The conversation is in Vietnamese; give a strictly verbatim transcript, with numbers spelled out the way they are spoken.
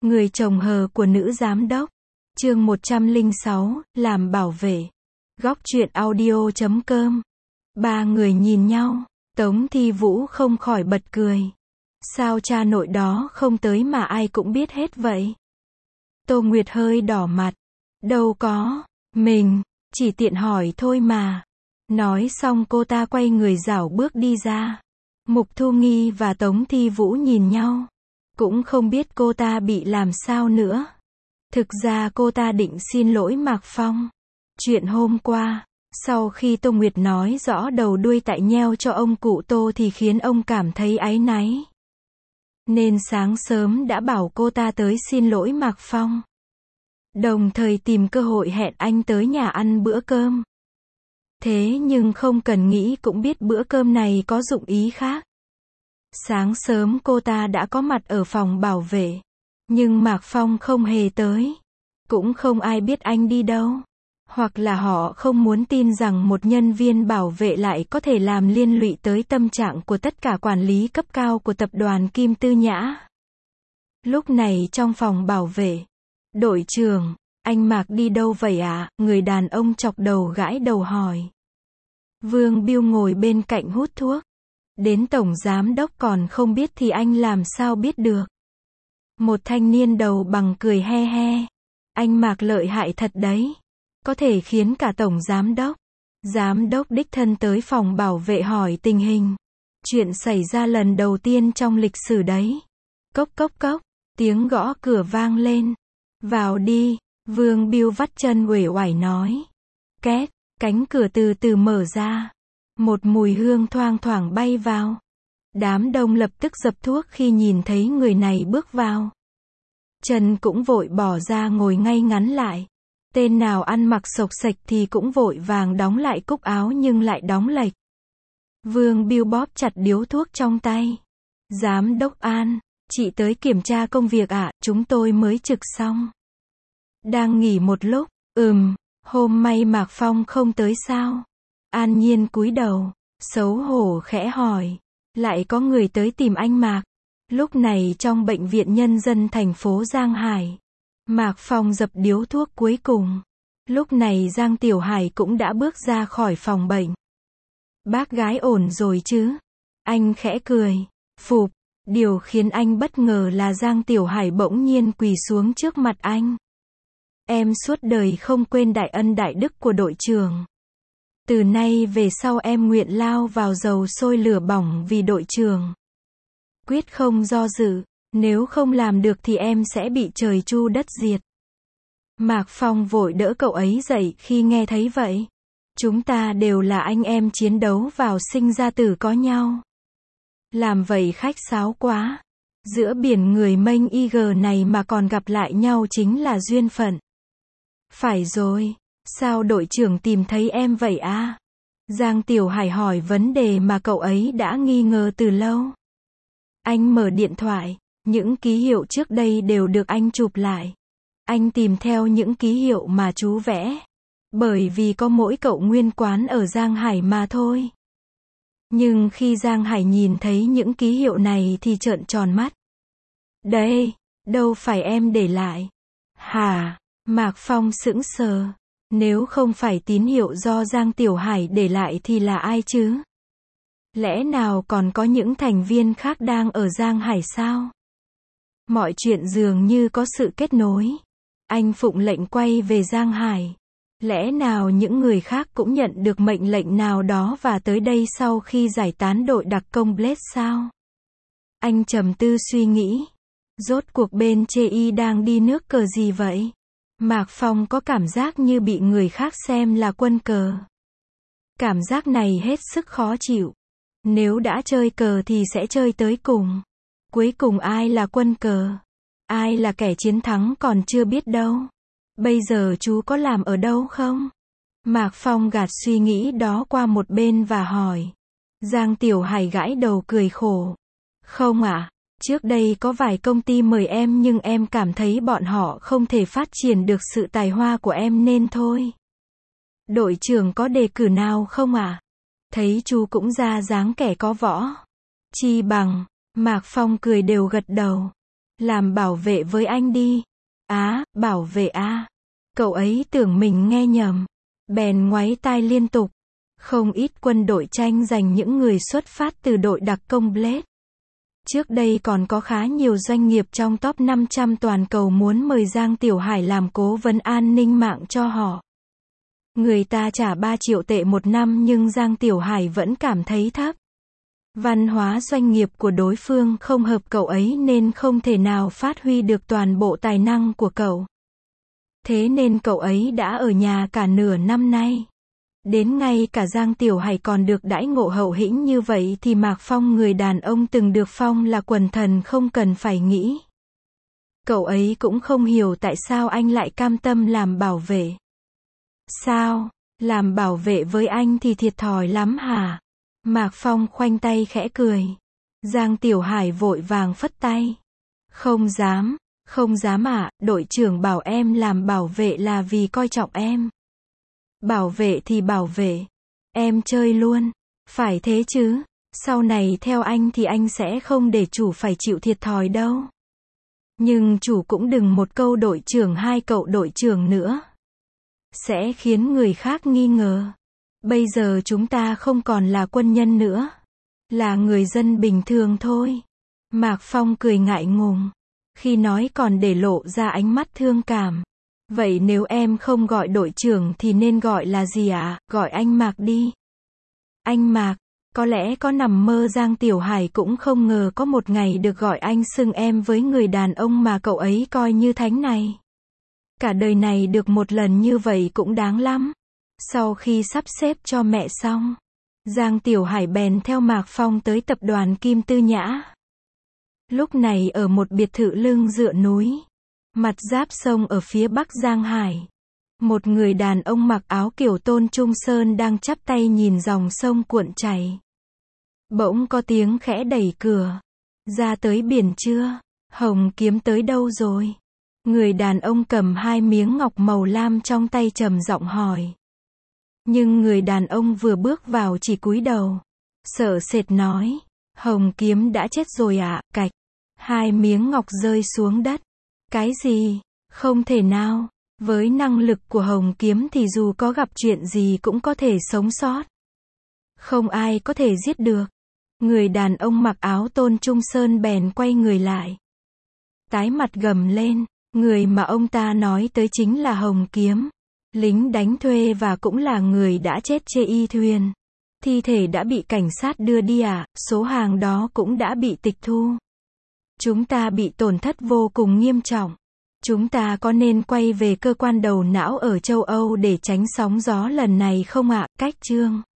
Người chồng hờ của nữ giám đốc. Chương một trăm lẻ sáu, làm bảo vệ. Góc truyện audio chấm com. Ba người nhìn nhau, Tống Thi Vũ không khỏi bật cười. Sao cha nội đó không tới mà ai cũng biết hết vậy? Tô Nguyệt hơi đỏ mặt. Đâu có, mình chỉ tiện hỏi thôi mà. Nói xong cô ta quay người rảo bước đi ra. Mục Thu Nghi và Tống Thi Vũ nhìn nhau. Cũng không biết cô ta bị làm sao nữa. Thực ra cô ta định xin lỗi Mạc Phong. Chuyện hôm qua, sau khi Tô Nguyệt nói rõ đầu đuôi tại nheo cho ông cụ Tô thì khiến ông cảm thấy áy náy. Nên sáng sớm đã bảo cô ta tới xin lỗi Mạc Phong. Đồng thời tìm cơ hội hẹn anh tới nhà ăn bữa cơm. Thế nhưng không cần nghĩ cũng biết bữa cơm này có dụng ý khác. Sáng sớm cô ta đã có mặt ở phòng bảo vệ. Nhưng Mạc Phong không hề tới. Cũng không ai biết anh đi đâu. Hoặc là họ không muốn tin rằng một nhân viên bảo vệ lại có thể làm liên lụy tới tâm trạng của tất cả quản lý cấp cao của tập đoàn Kim Tư Nhã. Lúc này trong phòng bảo vệ, đội trưởng, anh Mạc đi đâu vậy ạ? À? Người đàn ông chọc đầu gãi đầu hỏi. Vương Biêu ngồi bên cạnh hút thuốc. Đến tổng giám đốc còn không biết thì anh làm sao biết được. Một thanh niên đầu bằng cười he he. Anh Mạc lợi hại thật đấy. Có thể khiến cả tổng giám đốc, giám đốc đích thân tới phòng bảo vệ hỏi tình hình. Chuyện xảy ra lần đầu tiên trong lịch sử đấy. Cốc cốc cốc, tiếng gõ cửa vang lên. Vào đi, Vương Biêu vắt chân uể oải nói. Két, cánh cửa từ từ mở ra. Một mùi hương thoang thoảng bay vào. Đám đông lập tức dập thuốc khi nhìn thấy người này bước vào. Trần cũng vội bỏ ra ngồi ngay ngắn lại. Tên nào ăn mặc xộc xệch thì cũng vội vàng đóng lại cúc áo nhưng lại đóng lệch. Vương Biêu bóp chặt điếu thuốc trong tay. Giám đốc An, chị tới kiểm tra công việc ạ, à? Chúng tôi mới trực xong. Đang nghỉ một lúc, ừm, hôm may Mạc Phong không tới sao? An Nhiên cúi đầu, xấu hổ khẽ hỏi. Lại có người tới tìm anh Mạc. Lúc này trong bệnh viện nhân dân thành phố Giang Hải. Mạc Phong dập điếu thuốc cuối cùng. Lúc này Giang Tiểu Hải cũng đã bước ra khỏi phòng bệnh. Bác gái ổn rồi chứ? Anh khẽ cười. Phụp. Điều khiến anh bất ngờ là Giang Tiểu Hải bỗng nhiên quỳ xuống trước mặt anh. Em suốt đời không quên đại ân đại đức của đội trưởng. Từ nay về sau em nguyện lao vào dầu sôi lửa bỏng vì đội trưởng. Quyết không do dự. Nếu không làm được thì em sẽ bị trời chu đất diệt. Mạc Phong vội đỡ cậu ấy dậy khi nghe thấy vậy. Chúng ta đều là anh em chiến đấu vào sinh ra tử có nhau. Làm vậy khách sáo quá. Giữa biển người mênh y gờ này mà còn gặp lại nhau chính là duyên phận. Phải rồi, sao đội trưởng tìm thấy em vậy à? Giang Tiểu Hải hỏi vấn đề mà cậu ấy đã nghi ngờ từ lâu. Anh mở điện thoại. Những ký hiệu trước đây đều được anh chụp lại. Anh tìm theo những ký hiệu mà chú vẽ. Bởi vì có mỗi cậu nguyên quán ở Giang Hải mà thôi. Nhưng khi Giang Hải nhìn thấy những ký hiệu này thì trợn tròn mắt. Đây, đâu phải em để lại. Hả? Mạc Phong sững sờ. Nếu không phải tín hiệu do Giang Tiểu Hải để lại thì là ai chứ? Lẽ nào còn có những thành viên khác đang ở Giang Hải sao? Mọi chuyện dường như có sự kết nối. Anh phụng lệnh quay về Giang Hải. Lẽ nào những người khác cũng nhận được mệnh lệnh nào đó và tới đây sau khi giải tán đội đặc công Blade sao? Anh trầm tư suy nghĩ. Rốt cuộc bên chê y đang đi nước cờ gì vậy? Mạc Phong có cảm giác như bị người khác xem là quân cờ. Cảm giác này hết sức khó chịu. Nếu đã chơi cờ thì sẽ chơi tới cùng. Cuối cùng ai là quân cờ? Ai là kẻ chiến thắng còn chưa biết đâu. Bây giờ chú có làm ở đâu không? Mạc Phong gạt suy nghĩ đó qua một bên và hỏi. Giang Tiểu Hải gãi đầu cười khổ. Không ạ, à, trước đây có vài công ty mời em nhưng em cảm thấy bọn họ không thể phát triển được sự tài hoa của em nên thôi. Đội trưởng có đề cử nào không ạ? À? Thấy chú cũng ra dáng kẻ có võ. Chi bằng. Mạc Phong cười đều gật đầu. Làm bảo vệ với anh đi. Á, bảo vệ à. Cậu ấy tưởng mình nghe nhầm. Bèn ngoáy tai liên tục. Không ít quân đội tranh giành những người xuất phát từ đội đặc công Blade. Trước đây còn có khá nhiều doanh nghiệp trong top năm trăm toàn cầu muốn mời Giang Tiểu Hải làm cố vấn an ninh mạng cho họ. Người ta trả ba triệu tệ một năm nhưng Giang Tiểu Hải vẫn cảm thấy thấp. Văn hóa doanh nghiệp của đối phương không hợp cậu ấy nên không thể nào phát huy được toàn bộ tài năng của cậu. Thế nên cậu ấy đã ở nhà cả nửa năm nay. Đến ngay cả Giang Tiểu Hải còn được đãi ngộ hậu hĩnh như vậy thì Mạc Phong, người đàn ông từng được phong là quần thần, không cần phải nghĩ. Cậu ấy cũng không hiểu tại sao anh lại cam tâm làm bảo vệ. Sao? Làm bảo vệ với anh thì thiệt thòi lắm hả? Mạc Phong khoanh tay khẽ cười. Giang Tiểu Hải vội vàng phất tay. Không dám, không dám ạ, đội trưởng bảo em làm bảo vệ là vì coi trọng em. Bảo vệ thì bảo vệ. Em chơi luôn. Phải thế chứ. Sau này theo anh thì anh sẽ không để chủ phải chịu thiệt thòi đâu. Nhưng chủ cũng đừng một câu đội trưởng hai cậu đội trưởng nữa. Sẽ khiến người khác nghi ngờ. Bây giờ chúng ta không còn là quân nhân nữa. Là người dân bình thường thôi. Mạc Phong cười ngại ngùng. Khi nói còn để lộ ra ánh mắt thương cảm. Vậy nếu em không gọi đội trưởng thì nên gọi là gì ạ? À? Gọi anh Mạc đi. Anh Mạc, có lẽ có nằm mơ Giang Tiểu Hải cũng không ngờ có một ngày được gọi anh xưng em với người đàn ông mà cậu ấy coi như thánh này. Cả đời này được một lần như vậy cũng đáng lắm. Sau khi sắp xếp cho mẹ xong, Giang Tiểu Hải bèn theo Mạc Phong tới tập đoàn Kim Tư Nhã. Lúc này ở một biệt thự lưng dựa núi, mặt giáp sông ở phía bắc Giang Hải. Một người đàn ông mặc áo kiểu Tôn Trung Sơn đang chắp tay nhìn dòng sông cuộn chảy. Bỗng có tiếng khẽ đẩy cửa. Ra tới biển chưa? Hồng Kiếm tới đâu rồi? Người đàn ông cầm hai miếng ngọc màu lam trong tay trầm giọng hỏi. Nhưng người đàn ông vừa bước vào chỉ cúi đầu. Sợ sệt nói. Hồng Kiếm đã chết rồi ạ, à? Cạch. Hai miếng ngọc rơi xuống đất. Cái gì? Không thể nào. Với năng lực của Hồng Kiếm thì dù có gặp chuyện gì cũng có thể sống sót. Không ai có thể giết được. Người đàn ông mặc áo Tôn Trung Sơn bèn quay người lại. Tái mặt gầm lên. Người mà ông ta nói tới chính là Hồng Kiếm. Lính đánh thuê và cũng là người đã chết trên y thuyền. Thi thể đã bị cảnh sát đưa đi à, số hàng đó cũng đã bị tịch thu. Chúng ta bị tổn thất vô cùng nghiêm trọng. Chúng ta có nên quay về cơ quan đầu não ở châu Âu để tránh sóng gió lần này không ạ? Cách chương